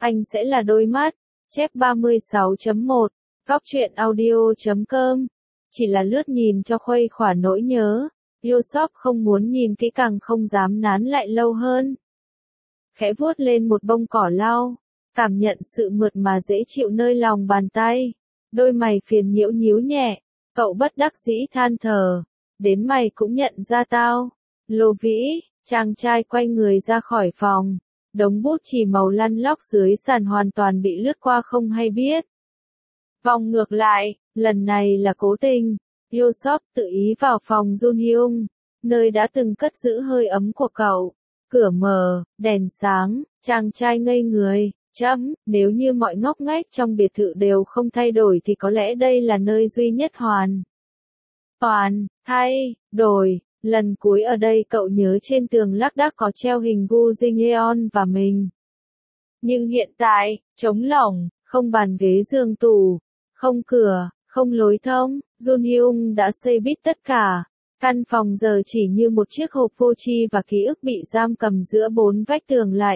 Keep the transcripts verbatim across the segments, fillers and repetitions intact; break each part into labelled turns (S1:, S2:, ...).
S1: Anh sẽ là đôi mắt. Chép ba mươi sáu chấm một. Góc truyện audio chấm com. Chỉ là lướt nhìn cho khuây khỏa nỗi nhớ. Yosop không muốn nhìn kỹ càng, không dám nán lại lâu hơn. Khẽ vuốt lên một bông cỏ lau, cảm nhận sự mượt mà dễ chịu nơi lòng bàn tay. Đôi mày phiền nhiễu nhíu nhẹ, cậu bất đắc dĩ than thở. Đến mày cũng nhận ra tao. Lô Vĩ, chàng trai quay người ra khỏi phòng. Đống bút chì màu lăn lóc dưới sàn hoàn toàn bị lướt qua không hay biết. Vòng ngược lại, lần này là cố tình. Yosop tự ý vào phòng Jun Hyung, nơi đã từng cất giữ hơi ấm của cậu. Cửa mở, đèn sáng, chàng trai ngây người. Chấm, nếu như mọi ngóc ngách trong biệt thự đều không thay đổi thì có lẽ đây là nơi duy nhất hoàn toàn thay đổi. Lần cuối ở đây cậu nhớ trên tường lác đác có treo hình Gu Jin-yeon và mình. Nhưng hiện tại, trống lỏng, không bàn ghế giường tủ, không cửa, không lối thông. Jun Hyung đã xây bít tất cả. Căn phòng giờ chỉ như một chiếc hộp vô tri và ký ức bị giam cầm giữa bốn vách tường lạnh.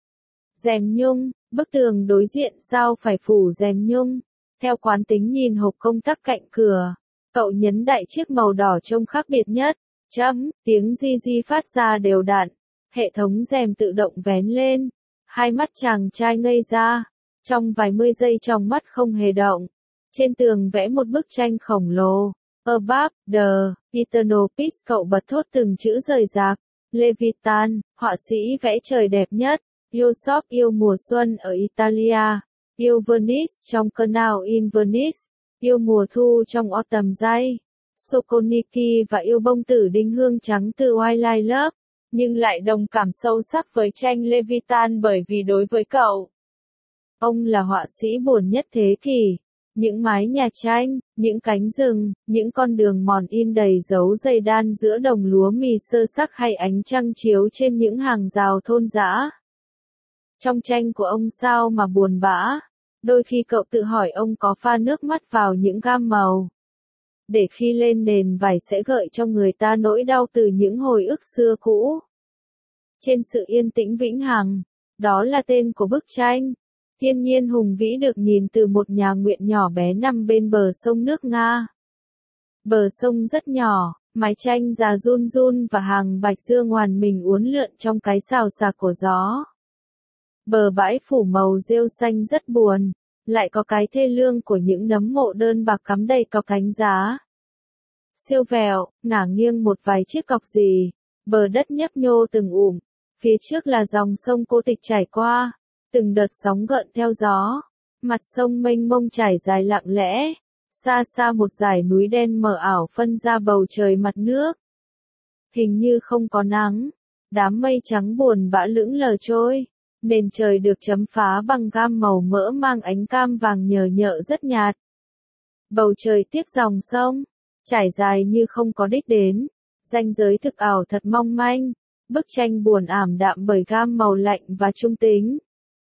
S1: Rèm nhung, bức tường đối diện sao phải phủ rèm nhung. Theo quán tính nhìn hộp công tắc cạnh cửa, cậu nhấn đại chiếc màu đỏ trông khác biệt nhất. Chấm, tiếng di di phát ra đều đặn. Hệ thống rèm tự động vén lên. Hai mắt chàng trai ngây ra. Trong vài mươi giây trong mắt không hề động. Trên tường vẽ một bức tranh khổng lồ. Above the Eternal Peace, cậu bật thốt từng chữ rời rạc. Levitan, họa sĩ vẽ trời đẹp nhất. Yosop yêu mùa xuân ở Italia. Yêu Venice trong Canal in Venice. Yêu mùa thu trong Autumn Day. Sokoniki và yêu bông tử đinh hương trắng từ Twilight Love. Nhưng lại đồng cảm sâu sắc với tranh Levitan bởi vì đối với cậu, ông là họa sĩ buồn nhất thế kỷ. Những mái nhà tranh, những cánh rừng, những con đường mòn in đầy dấu giày đan giữa đồng lúa mì sơ sắc hay ánh trăng chiếu trên những hàng rào thôn dã. Trong tranh của ông sao mà buồn bã. Đôi khi cậu tự hỏi ông có pha nước mắt vào những gam màu, để khi lên nền vải sẽ gợi cho người ta nỗi đau từ những hồi ức xưa cũ. Trên sự yên tĩnh vĩnh hằng, đó là tên của bức tranh. Thiên nhiên hùng vĩ được nhìn từ một nhà nguyện nhỏ bé nằm bên bờ sông nước Nga. Bờ sông rất nhỏ, mái tranh già run run và hàng bạch dương ngoằn mình uốn lượn trong cái xào xạc của gió. Bờ bãi phủ màu rêu xanh rất buồn, lại có cái thê lương của những nấm mộ đơn bạc cắm đầy cọc thánh giá. Siêu vẹo, ngả nghiêng một vài chiếc cọc gì, bờ đất nhấp nhô từng ụm, phía trước là dòng sông cô tịch chảy qua, từng đợt sóng gợn theo gió, mặt sông mênh mông trải dài lặng lẽ, xa xa một dải núi đen mờ ảo phân ra bầu trời mặt nước. Hình như không có nắng, đám mây trắng buồn bã lững lờ trôi, nền trời được chấm phá bằng gam màu mỡ mang ánh cam vàng nhờ nhợ rất nhạt. Bầu trời tiếp dòng sông, trải dài như không có đích đến, ranh giới thực ảo thật mong manh, bức tranh buồn ảm đạm bởi gam màu lạnh và trung tính.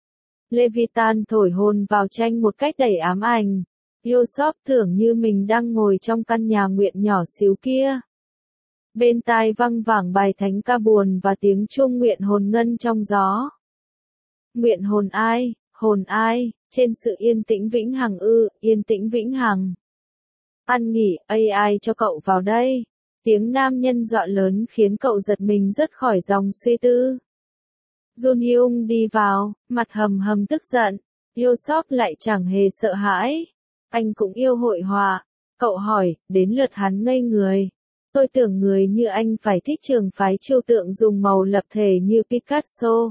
S1: Levitan thổi hồn vào tranh một cách đầy ám ảnh. Yosop tưởng như mình đang ngồi trong căn nhà nguyện nhỏ xíu kia. Bên tai văng vẳng bài thánh ca buồn và tiếng chuông nguyện hồn ngân trong gió. Nguyện hồn ai, hồn ai, trên sự yên tĩnh vĩnh hằng ư, yên tĩnh vĩnh hằng. Ăn nghỉ, a i cho cậu vào đây. Tiếng nam nhân dọa lớn khiến cậu giật mình rớt khỏi dòng suy tư. Jun Hyung đi vào, mặt hầm hầm tức giận. Yosop lại chẳng hề sợ hãi. Anh cũng yêu hội họa. Cậu hỏi, đến lượt hắn ngây người. Tôi tưởng người như anh phải thích trường phái trừu tượng dùng màu lập thể như Picasso.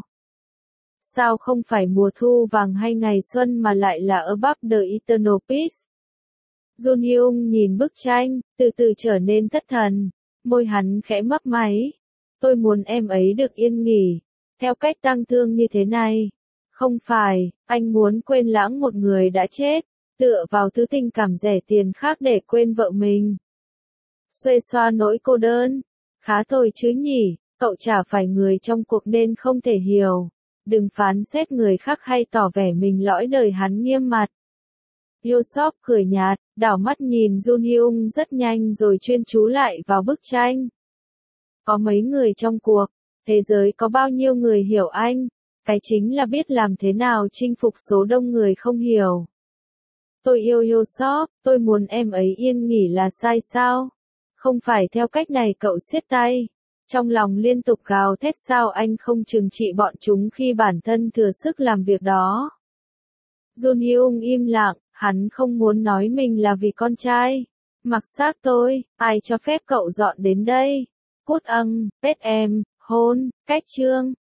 S1: Sao không phải mùa thu vàng hay ngày xuân mà lại là Above the Eternal Peace? Jun Hyung nhìn bức tranh, từ từ trở nên thất thần. Môi hắn khẽ mấp máy. Tôi muốn em ấy được yên nghỉ. Theo cách tang thương như thế này. Không phải, anh muốn quên lãng một người đã chết. Tựa vào thứ tình cảm rẻ tiền khác để quên vợ mình. Xuê xoa nỗi cô đơn. Khá thôi chứ nhỉ, cậu chả phải người trong cuộc nên không thể hiểu. Đừng phán xét người khác hay tỏ vẻ mình lõi đời, hắn nghiêm mặt. Yosop cười nhạt, đảo mắt nhìn Jun Hyung rất nhanh rồi chuyên chú lại vào bức tranh. Có mấy người trong cuộc, thế giới có bao nhiêu người hiểu anh, cái chính là biết làm thế nào chinh phục số đông người không hiểu. Tôi yêu Yosop, tôi muốn em ấy yên nghỉ là sai sao? Không phải theo cách này cậu siết tay. Trong lòng liên tục gào thét sao anh không trừng trị bọn chúng khi bản thân thừa sức làm việc đó. Jun Hyung im lặng, hắn không muốn nói mình là vì con trai. Mặc xác tôi, ai cho phép cậu dọn đến đây? Cút ăng, pet em, hôn, cách chương.